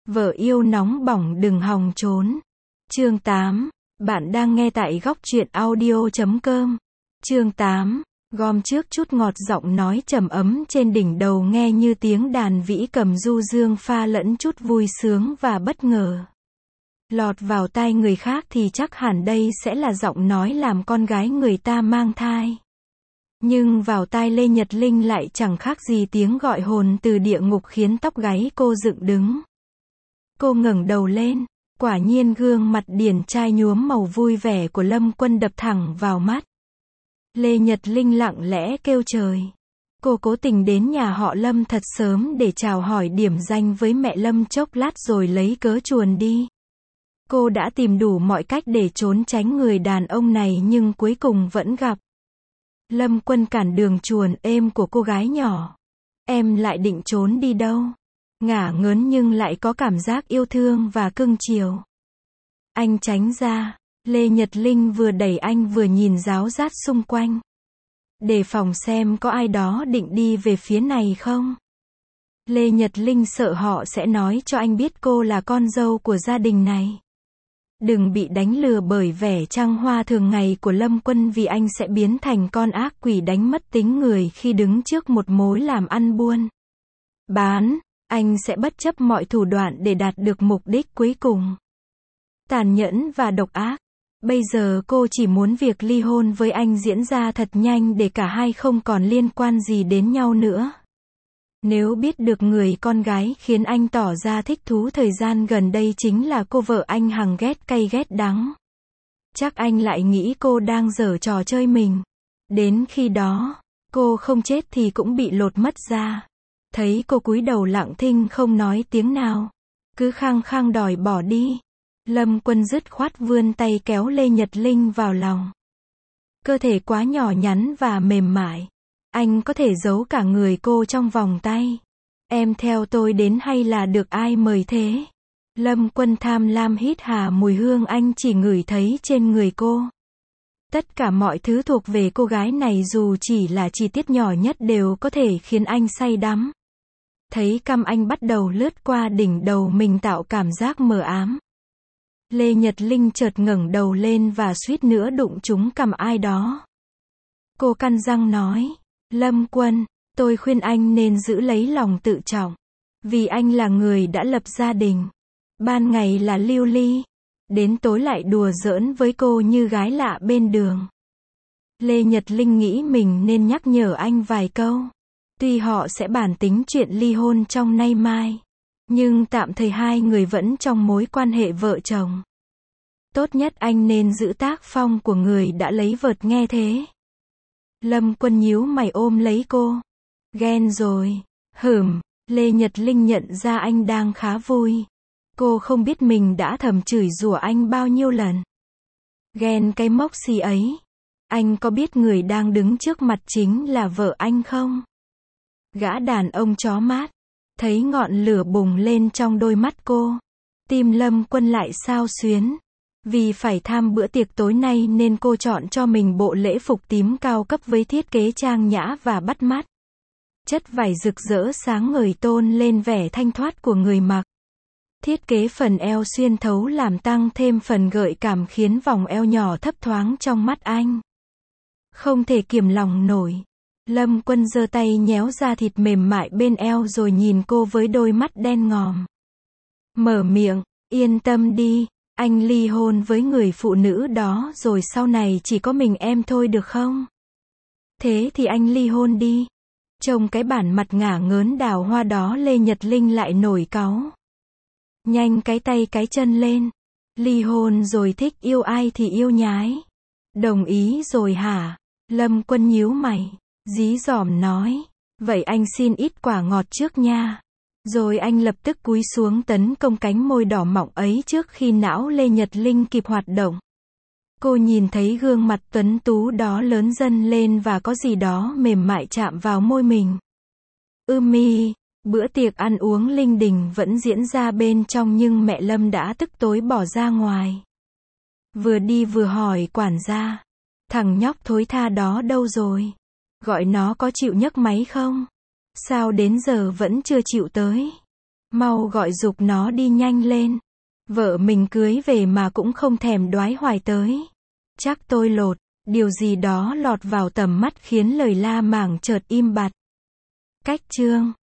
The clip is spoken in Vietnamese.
Vợ yêu nóng bỏng đừng hòng trốn. Chương 8. Bạn đang nghe tại góc truyện audio.com. Chương 8. Gom trước chút ngọt, giọng nói trầm ấm trên đỉnh đầu nghe như tiếng đàn vĩ cầm du dương pha lẫn chút vui sướng và bất ngờ. Lọt vào tai người khác thì chắc hẳn đây sẽ là giọng nói làm con gái người ta mang thai. Nhưng vào tai Lê Nhật Linh lại chẳng khác gì tiếng gọi hồn từ địa ngục khiến tóc gáy cô dựng đứng. Cô ngẩng đầu lên, quả nhiên gương mặt điển trai nhuốm màu vui vẻ của Lâm Quân đập thẳng vào mắt. Lê Nhật Linh lặng lẽ kêu trời. Cô cố tình đến nhà họ Lâm thật sớm để chào hỏi điểm danh với mẹ Lâm chốc lát rồi lấy cớ chuồn đi. Cô đã tìm đủ mọi cách để trốn tránh người đàn ông này nhưng cuối cùng vẫn gặp. Lâm Quân cản đường chuồn êm của cô gái nhỏ. Em lại định trốn đi đâu? Ngả ngớn nhưng lại có cảm giác yêu thương và cưng chiều. Anh tránh ra. Lê Nhật Linh vừa đẩy anh vừa nhìn ráo rát xung quanh. Đề phòng xem có ai đó định đi về phía này không. Lê Nhật Linh sợ họ sẽ nói cho anh biết cô là con dâu của gia đình này. Đừng bị đánh lừa bởi vẻ trăng hoa thường ngày của Lâm Quân, vì anh sẽ biến thành con ác quỷ đánh mất tính người khi đứng trước một mối làm ăn buôn bán. Anh sẽ bất chấp mọi thủ đoạn để đạt được mục đích cuối cùng. Tàn nhẫn và độc ác. Bây giờ cô chỉ muốn việc ly hôn với anh diễn ra thật nhanh để cả hai không còn liên quan gì đến nhau nữa. Nếu biết được người con gái khiến anh tỏ ra thích thú thời gian gần đây chính là cô vợ anh hằng ghét cay ghét đắng, chắc anh lại nghĩ cô đang giở trò chơi mình. Đến khi đó, cô không chết thì cũng bị lột mất da. Thấy cô cúi đầu lặng thinh không nói tiếng nào, cứ khăng khăng đòi bỏ đi. Lâm Quân dứt khoát vươn tay kéo Lê Nhật Linh vào lòng. Cơ thể quá nhỏ nhắn và mềm mại. Anh có thể giấu cả người cô trong vòng tay. Em theo tôi đến hay là được ai mời thế? Lâm Quân tham lam hít hà mùi hương anh chỉ ngửi thấy trên người cô. Tất cả mọi thứ thuộc về cô gái này dù chỉ là chi tiết nhỏ nhất đều có thể khiến anh say đắm. Thấy cằm anh bắt đầu lướt qua đỉnh đầu mình tạo cảm giác mờ ám. Lê Nhật Linh chợt ngẩng đầu lên và suýt nữa đụng trúng cằm ai đó. Cô cắn răng nói, Lâm Quân, tôi khuyên anh nên giữ lấy lòng tự trọng. Vì anh là người đã lập gia đình. Ban ngày là lưu ly, đến tối lại đùa giỡn với cô như gái lạ bên đường. Lê Nhật Linh nghĩ mình nên nhắc nhở anh vài câu. Tuy họ sẽ bàn tính chuyện ly hôn trong nay mai, nhưng tạm thời hai người vẫn trong mối quan hệ vợ chồng. Tốt nhất anh nên giữ tác phong của người đã lấy vợt nghe thế. Lâm Quân nhíu mày ôm lấy cô. Ghen rồi. Lê Nhật Linh nhận ra anh đang khá vui. Cô không biết mình đã thầm chửi rủa anh bao nhiêu lần. Ghen cái mốc xì ấy. Anh có biết người đang đứng trước mặt chính là vợ anh không? Gã đàn ông chó mát. Thấy ngọn lửa bùng lên trong đôi mắt cô. Tim Lâm Quân lại xao xuyến. Vì phải tham bữa tiệc tối nay nên cô chọn cho mình bộ lễ phục tím cao cấp với thiết kế trang nhã và bắt mắt. Chất vải rực rỡ sáng ngời tôn lên vẻ thanh thoát của người mặc. Thiết kế phần eo xuyên thấu làm tăng thêm phần gợi cảm khiến vòng eo nhỏ thấp thoáng trong mắt anh. Không thể kiềm lòng nổi. Lâm Quân giơ tay nhéo da thịt mềm mại bên eo rồi nhìn cô với đôi mắt đen ngòm. Mở miệng, yên tâm đi. Anh ly hôn với người phụ nữ đó rồi sau này chỉ có mình em thôi được không? Thế thì anh ly hôn đi. Trông cái bản mặt ngả ngớn đào hoa đó Lê Nhật Linh lại nổi cáu. Nhanh cái tay cái chân lên. Ly hôn rồi thích yêu ai thì yêu nhái. Đồng ý rồi hả? Lâm Quân nhíu mày, dí dỏm nói. Vậy anh xin ít quả ngọt trước nha. Rồi anh lập tức cúi xuống tấn công cánh môi đỏ mọng ấy trước khi não Lê Nhật Linh kịp hoạt động. Cô nhìn thấy gương mặt tuấn tú đó lớn dần lên và có gì đó mềm mại chạm vào môi mình. Bữa tiệc ăn uống linh đình vẫn diễn ra bên trong nhưng mẹ Lâm đã tức tối bỏ ra ngoài. Vừa đi vừa hỏi quản gia. Thằng nhóc thối tha đó đâu rồi? Gọi nó có chịu nhấc máy không? Sao đến giờ vẫn chưa chịu tới? Mau gọi giục nó đi nhanh lên. Vợ mình cưới về mà cũng không thèm đoái hoài tới. Chắc tôi lột. Điều gì đó lọt vào tầm mắt khiến lời la màng chợt im bặt. Cách chương